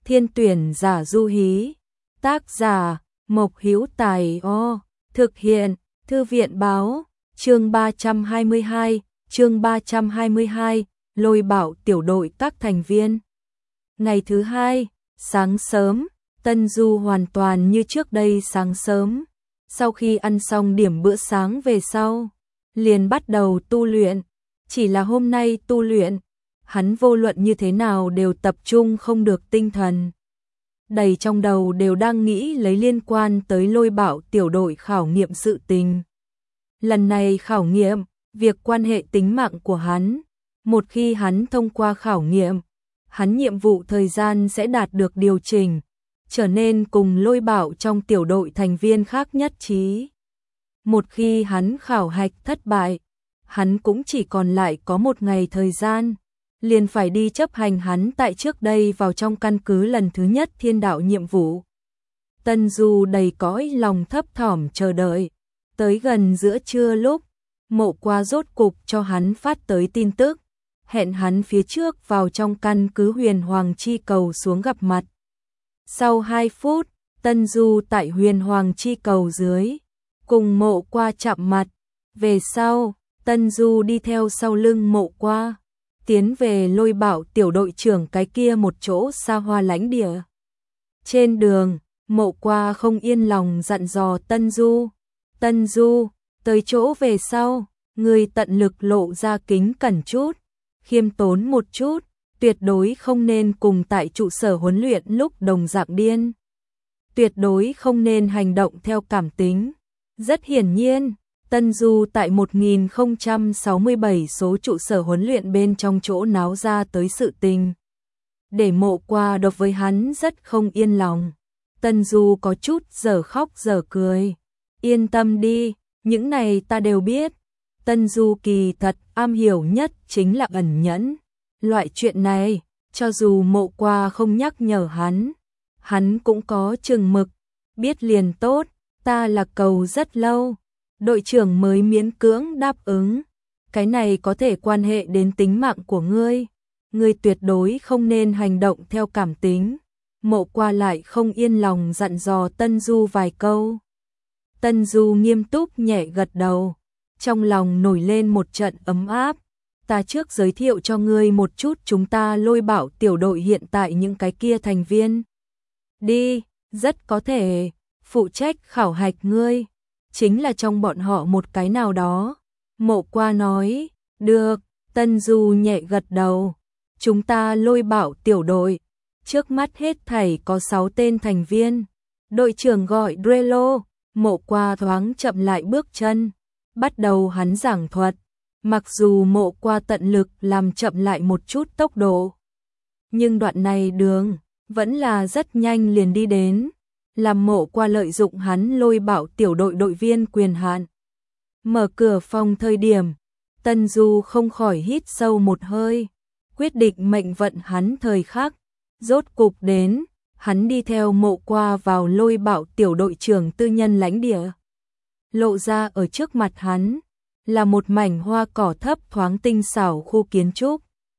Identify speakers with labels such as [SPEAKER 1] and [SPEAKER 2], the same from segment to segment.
[SPEAKER 1] Thiên tuyển giả Du Hí. Tác giả Mộc Hữu Tài. Thực hiện Thư viện báo. Chương 322, Lôi Bạo tiểu đội các thành viên. Ngày thứ hai, sáng sớm, Tân Du hoàn toàn như trước đây sáng sớm. Sau khi ăn xong điểm bữa sáng về sau, liền bắt đầu tu luyện. Chỉ là hôm nay tu luyện, hắn vô luận như thế nào đều tập trung không được tinh thần. Đầy trong đầu đều đang nghĩ lấy liên quan tới Lôi Bạo tiểu đội khảo nghiệm sự tình. Lần này khảo nghiệm, việc quan hệ tính mạng của hắn. Một khi hắn thông qua khảo nghiệm, hắn nhiệm vụ thời gian sẽ đạt được điều chỉnh, trở nên cùng Lôi Bạo trong tiểu đội thành viên khác nhất trí. Một khi hắn khảo hạch thất bại, hắn cũng chỉ còn lại có một ngày thời gian, liền phải đi chấp hành hắn tại trước đây vào trong căn cứ lần thứ nhất thiên đạo nhiệm vụ. Tân Du đầy cõi lòng thấp thỏm chờ đợi, tới gần giữa trưa lúc, Mộ Qua rốt cục cho hắn phát tới tin tức, hẹn hắn phía trước vào trong căn cứ Huyền Hoàng Chi Cầu xuống gặp mặt. Sau 2 phút, Tân Du tại Huyền Hoàng Chi Cầu dưới, cùng Mộ Qua chạm mặt. Về sau, Tân Du đi theo sau lưng Mộ Qua, tiến về Lôi Bạo tiểu đội trưởng cái kia một chỗ xa hoa lãnh địa. Trên đường, Mộ Qua không yên lòng dặn dò Tân Du. Tân Du, tới chỗ về sau, người tận lực lộ ra kính cẩn chút, khiêm tốn một chút, tuyệt đối không nên cùng tại trụ sở huấn luyện lúc đồng dạng điên. Tuyệt đối không nên hành động theo cảm tính. Rất hiển nhiên, Tân Du tại 1067 số trụ sở huấn luyện bên trong chỗ náo ra tới sự tình. Để Mộ Qua độc với hắn rất không yên lòng. Tân Du có chút giờ khóc giờ cười. Yên tâm đi, những này ta đều biết. Tân Du kỳ thật am hiểu nhất chính là ẩn nhẫn. Loại chuyện này, cho dù Mộ Qua không nhắc nhở hắn cũng có chừng mực. Biết liền tốt, ta là cầu rất lâu. Đội trưởng mới miễn cưỡng đáp ứng. Cái này có thể quan hệ đến tính mạng của ngươi. Ngươi tuyệt đối không nên hành động theo cảm tính. Mộ Qua lại không yên lòng dặn dò Tân Du vài câu. Tân Du nghiêm túc nhẹ gật đầu, trong lòng nổi lên một trận ấm áp. Ta trước giới thiệu cho ngươi một chút chúng ta Lôi Bạo tiểu đội hiện tại những cái kia thành viên. Đi, rất có thể, phụ trách khảo hạch ngươi, chính là trong bọn họ một cái nào đó. Mộ Qua nói, được, Tân Du nhẹ gật đầu. Chúng ta Lôi Bạo tiểu đội, trước mắt hết thảy có 6 tên thành viên. Đội trưởng gọi Drelo. Mộ Qua thoáng chậm lại bước chân, bắt đầu hắn giảng thuật. Mặc dù Mộ Qua tận lực làm chậm lại một chút tốc độ, nhưng đoạn này đường vẫn là rất nhanh liền đi đến, làm Mộ Qua lợi dụng hắn Lôi Bạo tiểu đội đội viên quyền hạn. Mở cửa phòng thời điểm, Tân Du không khỏi hít sâu một hơi, quyết định mệnh vận hắn thời khắc rốt cục đến. Hắn đi theo Mộ Qua vào Lôi Bạo tiểu đội trưởng tư nhân lãnh địa. Lộ ra ở trước mặt hắn là một mảnh hoa cỏ thấp thoáng tinh xảo khu kiến trúc.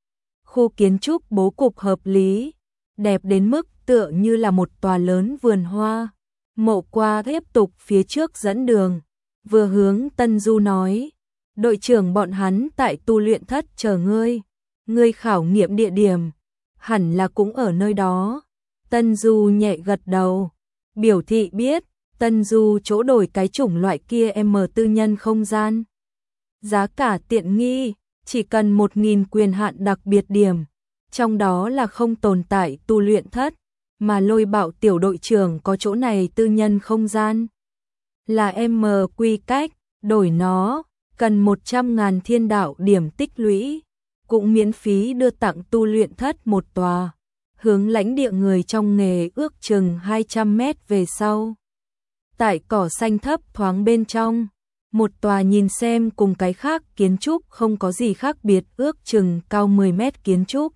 [SPEAKER 1] Khu kiến trúc bố cục hợp lý, đẹp đến mức tựa như là một tòa lớn vườn hoa. Mộ Qua tiếp tục phía trước dẫn đường, vừa hướng Tân Du nói, đội trưởng bọn hắn tại tu luyện thất chờ ngươi. Ngươi khảo nghiệm địa điểm hẳn là cũng ở nơi đó. Tân Du nhẹ gật đầu, biểu thị biết. Tân Du chỗ đổi cái chủng loại kia tư nhân không gian. Giá cả tiện nghi, chỉ cần 1000 quyền hạn đặc biệt điểm. Trong đó là không tồn tại tu luyện thất, mà Lôi Bạo tiểu đội trưởng có chỗ này tư nhân không gian. Là quy cách, đổi nó, cần 100.000 thiên đạo điểm tích lũy, cũng miễn phí đưa tặng tu luyện thất một tòa. Hướng lãnh địa người trong nghề ước chừng 200 mét về sau. Tại cỏ xanh thấp thoáng bên trong, một tòa nhìn xem cùng cái khác kiến trúc không có gì khác biệt ước chừng cao 10 mét kiến trúc.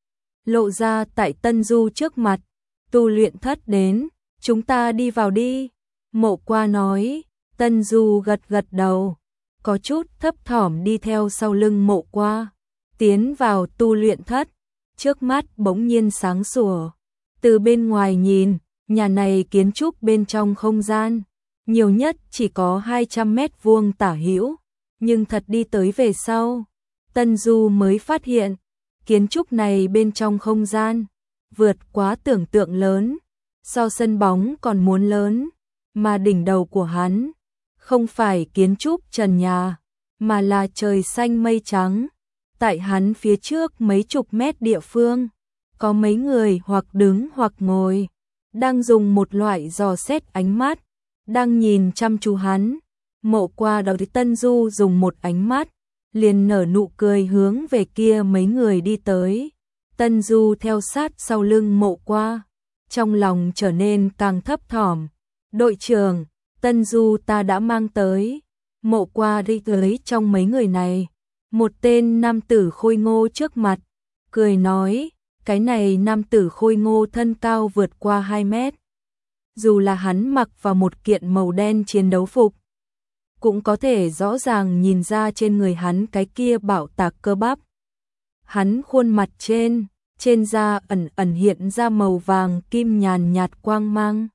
[SPEAKER 1] Lộ ra tại Tân Du trước mặt, tu luyện thất đến, chúng ta đi vào đi. Mộ Qua nói, Tân Du gật gật đầu, có chút thấp thỏm đi theo sau lưng Mộ Qua, tiến vào tu luyện thất. Trước mắt bỗng nhiên sáng sủa, Từ bên ngoài nhìn, nhà này kiến trúc bên trong không gian, nhiều nhất chỉ có 200 mét vuông tả hữu, nhưng thật đi tới về sau, Tân Du mới phát hiện, kiến trúc này bên trong không gian, vượt quá tưởng tượng lớn, so sân bóng còn muốn lớn, mà đỉnh đầu của hắn, không phải kiến trúc trần nhà, mà là trời xanh mây trắng. Tại hắn phía trước mấy chục mét địa phương, có mấy người hoặc đứng hoặc ngồi, đang dùng một loại dò xét ánh mắt, đang nhìn chăm chú hắn. Mộ Qua đầu thì Tân Du dùng một ánh mắt, liền nở nụ cười hướng về kia mấy người đi tới. Tân Du theo sát sau lưng Mộ Qua, trong lòng trở nên càng thấp thỏm. Đội trưởng, Tân Du ta đã mang tới. Mộ Qua đi tới trong mấy người này, một tên nam tử khôi ngô trước mặt, cười nói, cái này nam tử khôi ngô thân cao vượt qua 2 mét. Dù là hắn mặc vào một kiện màu đen chiến đấu phục, cũng có thể rõ ràng nhìn ra trên người hắn cái kia bạo tạc cơ bắp. Hắn khuôn mặt trên da ẩn ẩn hiện ra màu vàng kim nhàn nhạt quang mang.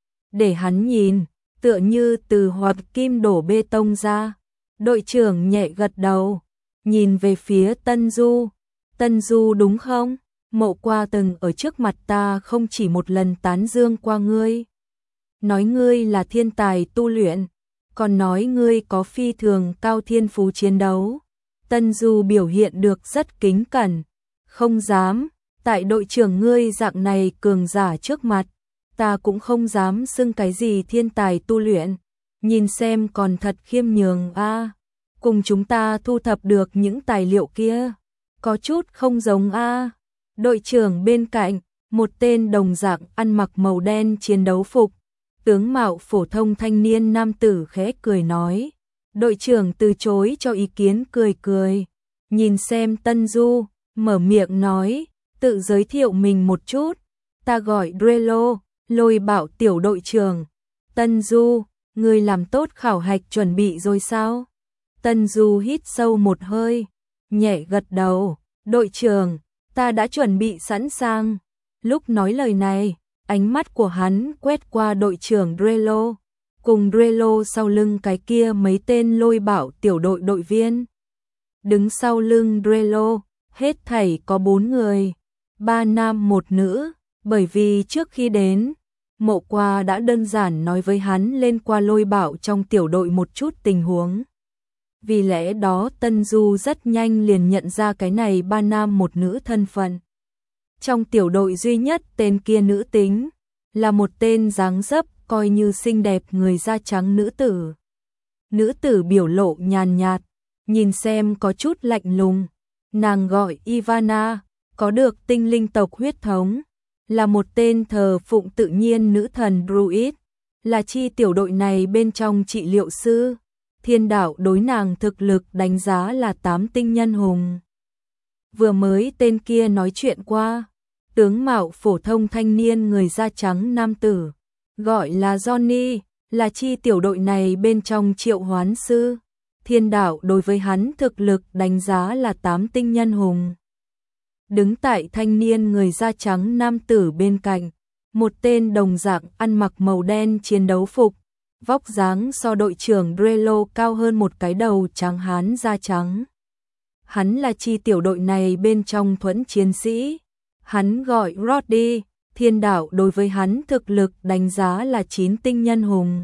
[SPEAKER 1] Để hắn nhìn, tựa như từ hoạt kim đổ bê tông ra. Đội trưởng nhẹ gật đầu, nhìn về phía Tân Du. Tân Du đúng không? Mộ Qua từng ở trước mặt ta không chỉ một lần tán dương qua ngươi. Nói ngươi là thiên tài tu luyện, còn nói ngươi có phi thường cao thiên phú chiến đấu. Tân Du biểu hiện được rất kính cẩn, không dám, tại đội trưởng ngươi dạng này cường giả trước mặt, ta cũng không dám xưng cái gì thiên tài tu luyện, nhìn xem còn thật khiêm nhường a. Cùng chúng ta thu thập được những tài liệu kia, có chút không giống a. Đội trưởng bên cạnh, một tên đồng dạng ăn mặc màu đen chiến đấu phục, tướng mạo phổ thông thanh niên nam tử khẽ cười nói. Đội trưởng từ chối cho ý kiến cười cười, nhìn xem Tân Du, mở miệng nói, tự giới thiệu mình một chút, ta gọi Drelo, Lôi Bảo tiểu đội trưởng. Tân Du, ngươi làm tốt khảo hạch chuẩn bị rồi sao? Tân Du hít sâu một hơi, nhẹ gật đầu, đội trưởng, ta đã chuẩn bị sẵn sàng. Lúc nói lời này, ánh mắt của hắn quét qua đội trưởng Drelo, cùng Drelo sau lưng cái kia mấy tên Lôi Bảo tiểu đội đội viên. Đứng sau lưng Drelo, hết thảy có 4 người, 3 nam 1 nữ, bởi vì trước khi đến, Mộ Qua đã đơn giản nói với hắn lên qua Lôi Bảo trong tiểu đội một chút tình huống. Vì lẽ đó Tân Du rất nhanh liền nhận ra cái này 3 nam 1 nữ thân phận. Trong tiểu đội duy nhất tên kia nữ tính, là một tên dáng dấp coi như xinh đẹp người da trắng nữ tử. Nữ tử biểu lộ nhàn nhạt, nhìn xem có chút lạnh lùng. Nàng gọi Ivana, có được tinh linh tộc huyết thống, là một tên thờ phụng tự nhiên nữ thần Druid, là chi tiểu đội này bên trong trị liệu sư. Thiên đạo đối nàng thực lực đánh giá là 8 tinh nhân hùng. Vừa mới tên kia nói chuyện qua, tướng mạo phổ thông thanh niên người da trắng nam tử, gọi là Johnny, là chi tiểu đội này bên trong triệu hoán sư. Thiên đạo đối với hắn thực lực đánh giá là 8 tinh nhân hùng. Đứng tại thanh niên người da trắng nam tử bên cạnh, một tên đồng dạng ăn mặc màu đen chiến đấu phục, vóc dáng so đội trưởng Drelo cao hơn một cái đầu trắng hán da trắng. Hắn là chi tiểu đội này bên trong thuẫn chiến sĩ. Hắn gọi Roddy, thiên đạo đối với hắn thực lực đánh giá là 9 tinh nhân hùng.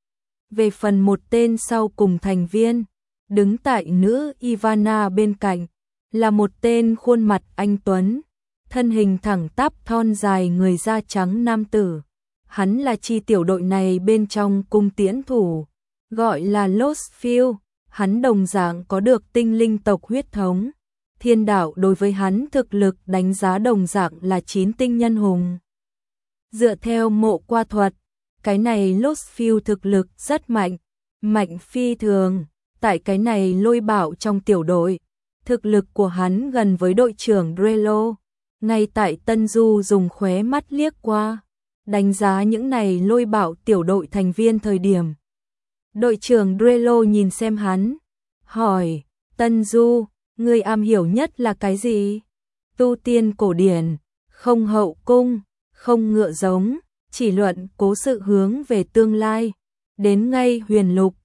[SPEAKER 1] Về phần một tên sau cùng thành viên, đứng tại nữ Ivana bên cạnh, là một tên khuôn mặt anh tuấn, thân hình thẳng tắp thon dài người da trắng nam tử. Hắn là chi tiểu đội này bên trong cung tiễn thủ, gọi là Lost Field. Hắn đồng dạng có được tinh linh tộc huyết thống. Thiên đạo đối với hắn thực lực đánh giá đồng dạng là 9 tinh nhân hùng. Dựa theo Mộ Qua thuật, cái này Lost Field thực lực rất mạnh, mạnh phi thường. Tại cái này Lôi Bảo trong tiểu đội, thực lực của hắn gần với đội trưởng Drelo. Ngay tại Tân Du dùng khóe mắt liếc qua, đánh giá những này Lôi Bảo tiểu đội thành viên thời điểm. Đội trưởng Drelo nhìn xem hắn, hỏi, Tân Du, ngươi am hiểu nhất là cái gì? Tu tiên cổ điển, không hậu cung, không ngựa giống, chỉ luận cố sự hướng về tương lai. Đến ngay Huyền Lục,